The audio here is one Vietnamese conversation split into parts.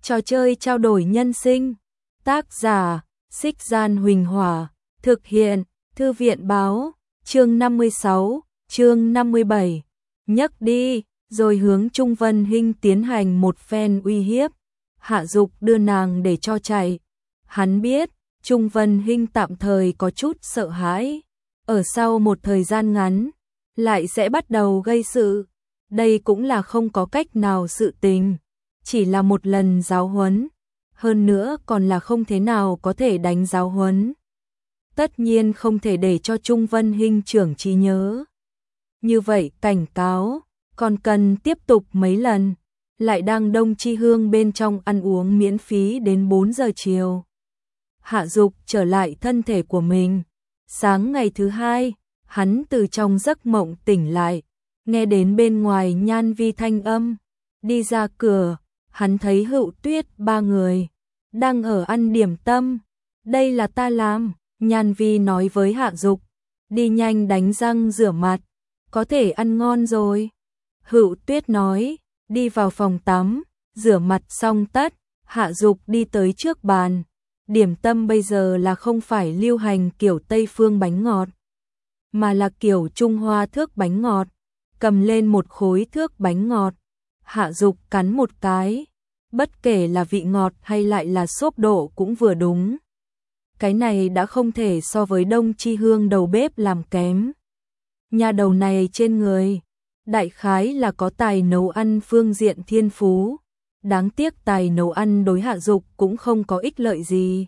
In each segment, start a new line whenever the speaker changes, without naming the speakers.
Trò chơi trao đổi nhân sinh. Tác giả: Xích Gian Huỳnh Hỏa. Thực hiện: Thư viện báo. Chương 56, chương 57. Nhấc đi, rồi hướng Trung Vân Hinh tiến hành một phen uy hiếp. Hạ Dục đưa nàng để cho chạy. Hắn biết, Trung Vân Hinh tạm thời có chút sợ hãi. Ở sau một thời gian ngắn, lại sẽ bắt đầu gây sự. Đây cũng là không có cách nào sự tình. Chỉ là một lần giáo huấn. Hơn nữa còn là không thế nào có thể đánh giáo huấn. Tất nhiên không thể để cho Trung Vân Hinh trưởng trí nhớ. Như vậy cảnh cáo, còn cần tiếp tục mấy lần. Lại đang Đông Chi Hương bên trong ăn uống miễn phí đến 4 giờ chiều. Hạ Dục trở lại thân thể của mình. Sáng ngày thứ hai, hắn từ trong giấc mộng tỉnh lại, nghe đến bên ngoài Nhan Vi thanh âm. Đi ra cửa, hắn thấy Hữu Tuyết ba người đang ở ăn điểm tâm. Đây là ta làm, Nhan Vi nói với Hạ Dục. Đi nhanh đánh răng rửa mặt, có thể ăn ngon rồi. Hữu Tuyết nói, đi vào phòng tắm, rửa mặt xong tất. Hạ Dục đi tới trước bàn. Điểm tâm bây giờ là không phải lưu hành kiểu Tây phương bánh ngọt, mà là kiểu Trung Hoa thước bánh ngọt. Cầm lên một khối thước bánh ngọt, Hạ Dục cắn một cái. Bất kể là vị ngọt hay lại là xốp độ cũng vừa đúng. Cái này đã không thể so với Đông Chi Hương đầu bếp làm kém. Nhà đầu này trên người, đại khái là có tài nấu ăn phương diện thiên phú. Đáng tiếc tài nấu ăn đối Hạ Dục cũng không có ích lợi gì.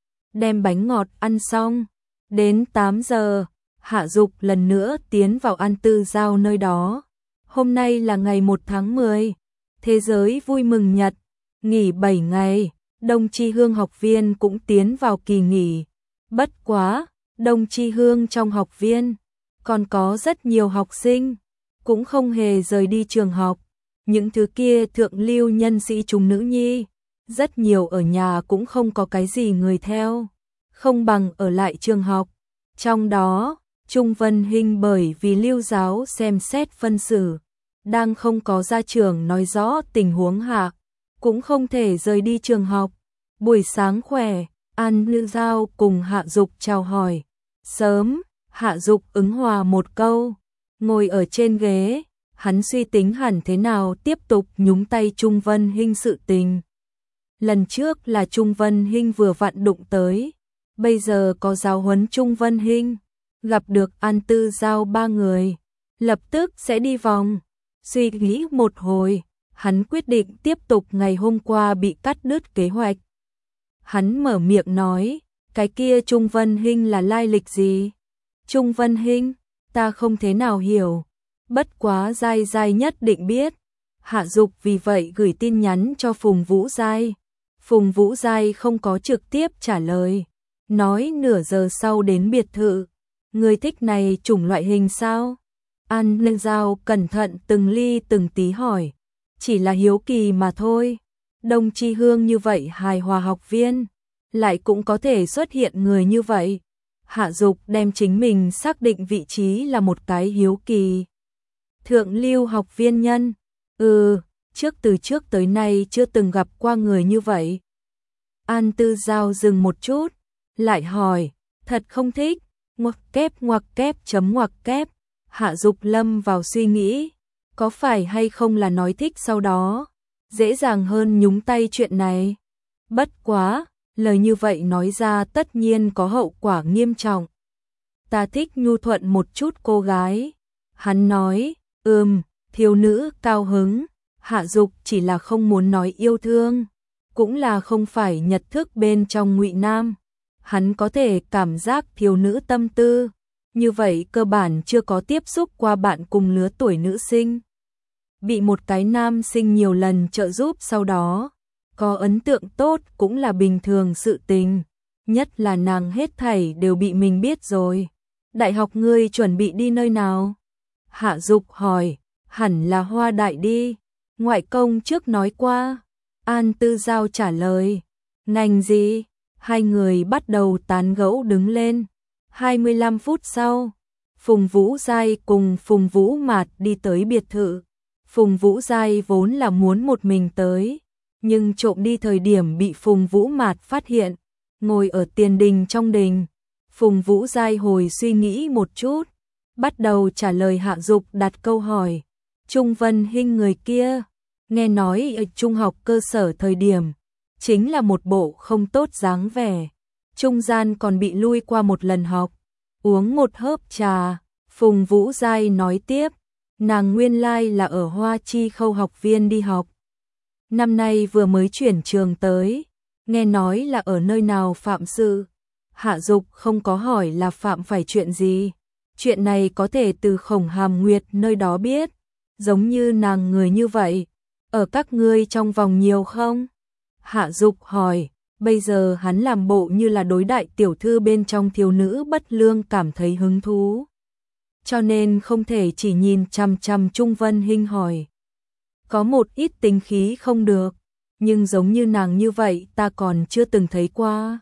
Đem bánh ngọt ăn xong, đến 8 giờ, Hạ Dục lần nữa tiến vào An Tư Giao nơi đó. Hôm nay là ngày 1 tháng 10, thế giới vui mừng nhật, nghỉ 7 ngày, Đông Chi Hương học viên cũng tiến vào kỳ nghỉ. Bất quá, Đông Chi Hương trong học viên, còn có rất nhiều học sinh, cũng không hề rời đi trường học. Những thứ kia thượng lưu nhân sĩ chúng nữ nhi, rất nhiều ở nhà cũng không có cái gì người theo, không bằng ở lại trường học. Trong đó, Trung Vân Hinh bởi vì lưu giáo xem xét phân xử, đang không có gia trưởng nói rõ tình huống hạ, cũng không thể rời đi trường học. Buổi sáng khỏe, An Tư Giao cùng Hạ Dục chào hỏi. Sớm, Hạ Dục ứng hòa một câu, ngồi ở trên ghế. Hắn suy tính hẳn thế nào tiếp tục nhúng tay Trung Vân Hinh sự tình. Lần trước là Trung Vân Hinh vừa vặn đụng tới, bây giờ có giáo huấn Trung Vân Hinh, gặp được An Tư Giao ba người, lập tức sẽ đi vòng. Suy nghĩ một hồi, hắn quyết định tiếp tục ngày hôm qua bị cắt đứt kế hoạch. Hắn mở miệng nói, cái kia Trung Vân Hinh là lai lịch gì? Trung Vân Hinh, ta không thế nào hiểu. Bất quá Giai Giai nhất định biết. Hạ Dục vì vậy gửi tin nhắn cho Phùng Vũ Giai. Phùng Vũ Giai không có trực tiếp trả lời, nói nửa giờ sau đến biệt thự. Người thích này chủng loại hình sao? An Tư Giao cẩn thận từng ly từng tí hỏi. Chỉ là hiếu kỳ mà thôi. Đông Chi Hương như vậy hài hòa học viên, lại cũng có thể xuất hiện người như vậy. Hạ Dục đem chính mình xác định vị trí là một cái hiếu kỳ. Thượng lưu học viên nhân, từ trước tới nay chưa từng gặp qua người như vậy. An Tư Giao dừng một chút, lại hỏi, thật không thích, ngoặc kép chấm ngoặc kép. Hạ Dục lâm vào suy nghĩ, có phải hay không là nói thích sau đó, dễ dàng hơn nhúng tay chuyện này. Bất quá, lời như vậy nói ra tất nhiên có hậu quả nghiêm trọng. Ta thích nhu thuận một chút cô gái. Hắn nói, thiếu nữ cao hứng. Hạ Dục chỉ là không muốn nói yêu thương, cũng là không phải nhật thức bên trong ngụy nam. Hắn có thể cảm giác thiếu nữ tâm tư, như vậy cơ bản chưa có tiếp xúc qua bạn cùng lứa tuổi nữ sinh. Bị một cái nam sinh nhiều lần trợ giúp sau đó, có ấn tượng tốt cũng là bình thường sự tình, nhất là nàng hết thảy đều bị mình biết rồi. Đại học ngươi chuẩn bị đi nơi nào? Hạ Dục hỏi. Hẳn là Hoa Đại đi, ngoại công trước nói qua. An Tư Giao trả lời. Ngành gì? Hai người bắt đầu tán gẫu đứng lên. 25 phút sau, Phùng Vũ Giai cùng Phùng Vũ Mạt đi tới biệt thự. Phùng Vũ Giai vốn là muốn một mình tới, nhưng trộm đi thời điểm bị Phùng Vũ Mạt phát hiện, ngồi ở tiền đình trong đình. Phùng Vũ Giai hồi suy nghĩ một chút, bắt đầu trả lời Hạ Dục đặt câu hỏi. Trung Vân Hinh người kia, nghe nói ở trung học cơ sở thời điểm, chính là một bộ không tốt dáng vẻ. Trung gian còn bị lui qua một lần học, uống một hớp trà. Phùng Vũ Giai nói tiếp, nàng nguyên lai là ở Hoa Chi Khâu học viên đi học. Năm nay vừa mới chuyển trường tới, nghe nói là ở nơi nào phạm sự. Hạ Dục không có hỏi là phạm phải chuyện gì. Chuyện này có thể từ Khổng Hàm Nguyệt nơi đó biết, giống như nàng người như vậy, ở các ngươi trong vòng nhiều không? Hạ Dục hỏi, bây giờ hắn làm bộ như là đối đại tiểu thư bên trong thiếu nữ bất lương cảm thấy hứng thú. Cho nên không thể chỉ nhìn chằm chằm Trung Vân Hinh hỏi. Có một ít tính khí không được, nhưng giống như nàng như vậy ta còn chưa từng thấy qua.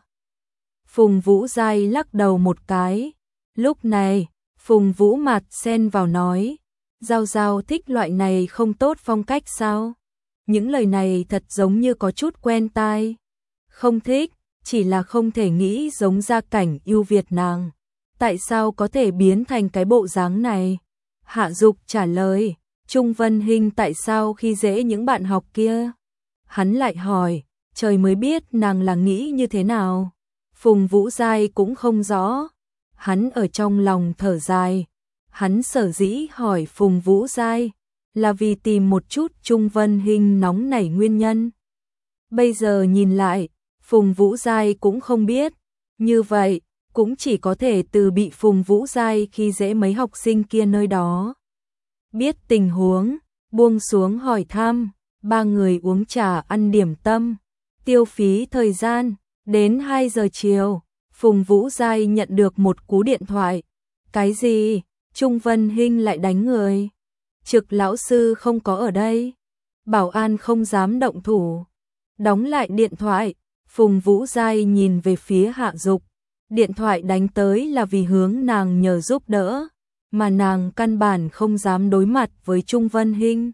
Phùng Vũ Giai lắc đầu một cái. Lúc này, Phùng Vũ Mạt xen vào nói, Giao Giao thích loại này không tốt phong cách sao? Những lời này thật giống như có chút quen tai. Không thích, chỉ là không thể nghĩ giống gia cảnh ưu việt nàng. Tại sao có thể biến thành cái bộ dáng này? Hạ Dục trả lời, Trung Vân Hinh tại sao khi dễ những bạn học kia? Hắn lại hỏi, trời mới biết nàng là nghĩ như thế nào. Phùng Vũ Giai cũng không rõ. Hắn ở trong lòng thở dài. Hắn sở dĩ hỏi Phùng Vũ Giai là vì tìm một chút Trung Vân Hinh nóng nảy nguyên nhân. Bây giờ nhìn lại, Phùng Vũ Giai cũng không biết. Như vậy, cũng chỉ có thể từ bị Phùng Vũ Giai khi dễ mấy học sinh kia nơi đó. Biết tình huống, buông xuống hỏi thăm, ba người uống trà ăn điểm tâm, tiêu phí thời gian, đến 2 giờ chiều, Phùng Vũ Giai nhận được một cú điện thoại. Cái gì? Trung Vân Hinh lại đánh người. Trực lão sư không có ở đây. Bảo an không dám động thủ. Đóng lại điện thoại, Phùng Vũ Giai nhìn về phía Hạ Dục. Điện thoại đánh tới là vì hướng nàng nhờ giúp đỡ, mà nàng căn bản không dám đối mặt với Trung Vân Hinh.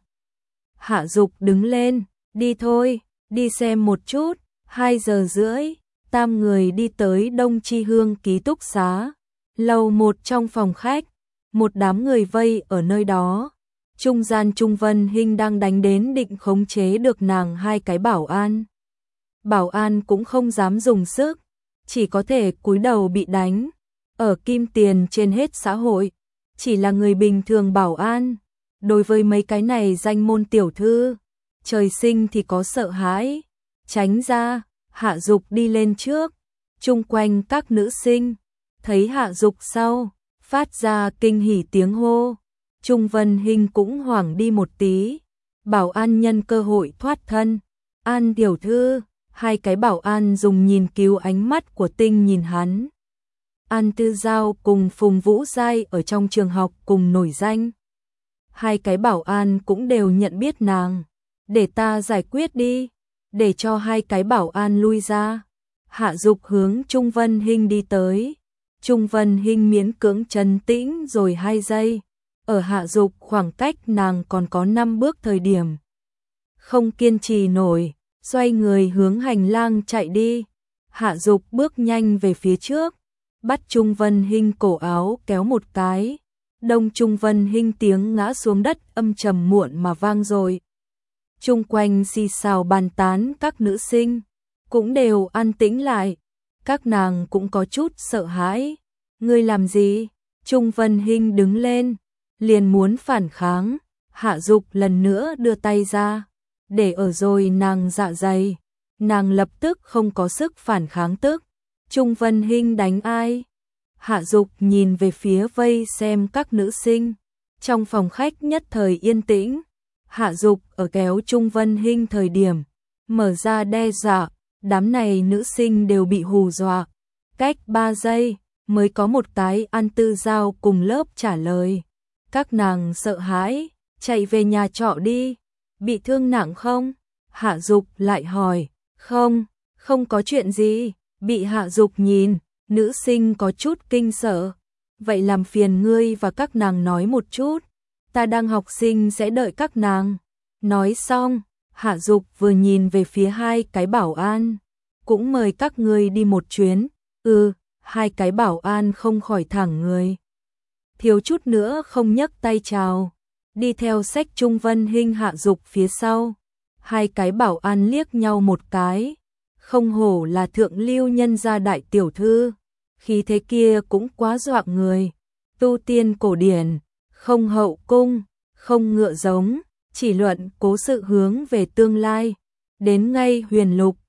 Hạ Dục đứng lên, đi thôi, đi xem một chút. 2 giờ rưỡi, tam người đi tới Đông Chi Hương ký túc xá. Lầu 1 trong phòng khách, một đám người vây ở nơi đó. Trung gian Trung Vân Hinh đang đánh đến định khống chế được nàng 2 cái bảo an. Bảo an cũng không dám dùng sức, chỉ có thể cúi đầu bị đánh. Ở Kim Tiền trên hết xã hội, chỉ là người bình thường bảo an. Đối với mấy cái này danh môn tiểu thư, trời sinh thì có sợ hãi. Tránh ra, Hạ Dục đi lên trước. Chung quanh các nữ sinh, thấy Hạ Dục sau, phát ra kinh hỉ tiếng hô. Trung Vân Hinh cũng hoảng đi một tí. Bảo an nhân cơ hội thoát thân. An tiểu thư, 2 cái bảo an dùng nhìn cứu ánh mắt của Tinh nhìn hắn. An Tư Giao cùng Phùng Vũ Giai ở trong trường học cùng nổi danh. 2 cái bảo an cũng đều nhận biết nàng. Để ta giải quyết đi. Để cho 2 cái bảo an lui ra. Hạ Dục hướng Trung Vân Hinh đi tới. Trung Vân Hinh miễn cưỡng trấn tĩnh rồi 2 giây. Ở Hạ Dục khoảng cách nàng còn có 5 bước thời điểm. Không kiên trì nổi, xoay người hướng hành lang chạy đi. Hạ Dục bước nhanh về phía trước, bắt Trung Vân Hinh cổ áo kéo một cái. Đông Trung Vân Hinh tiếng ngã xuống đất âm trầm muộn mà vang rồi. Chung quanh xì xào bàn tán các nữ sinh, cũng đều an tĩnh lại. Các nàng cũng có chút sợ hãi. Ngươi làm gì? Trung Vân Hinh đứng lên, liền muốn phản kháng. Hạ Dục lần nữa đưa tay ra, để ở rồi nàng dạ dày. Nàng lập tức không có sức phản kháng tức. Trung Vân Hinh đánh ai? Hạ Dục nhìn về phía vây xem các nữ sinh. Trong phòng khách nhất thời yên tĩnh. Hạ Dục ở kéo Trung Vân Hinh thời điểm, mở ra đe dọa. Đám này nữ sinh đều bị hù dọa. Cách 3 giây, mới có một cái An Tư Giao cùng lớp trả lời. Các nàng sợ hãi, chạy về nhà trọ đi. Bị thương nặng không? Hạ Dục lại hỏi. Không, không có chuyện gì. Bị Hạ Dục nhìn, nữ sinh có chút kinh sợ. Vậy làm phiền ngươi và các nàng nói một chút. Ta đang học sinh sẽ đợi các nàng. Nói xong, Hạ Dục vừa nhìn về phía hai cái bảo an, cũng mời các ngươi đi một chuyến. Hai cái bảo an không khỏi thẳng người. Thiếu chút nữa không nhấc tay chào, đi theo Sách Trung Vân Hinh Hạ Dục phía sau. Hai cái bảo an liếc nhau một cái, không hổ là thượng lưu nhân gia đại tiểu thư, khí thế kia cũng quá dọa người. Tu tiên cổ điển, không hậu cung, không ngựa giống, chỉ luận cố sự hướng về tương lai. Đến ngay Huyền Lục,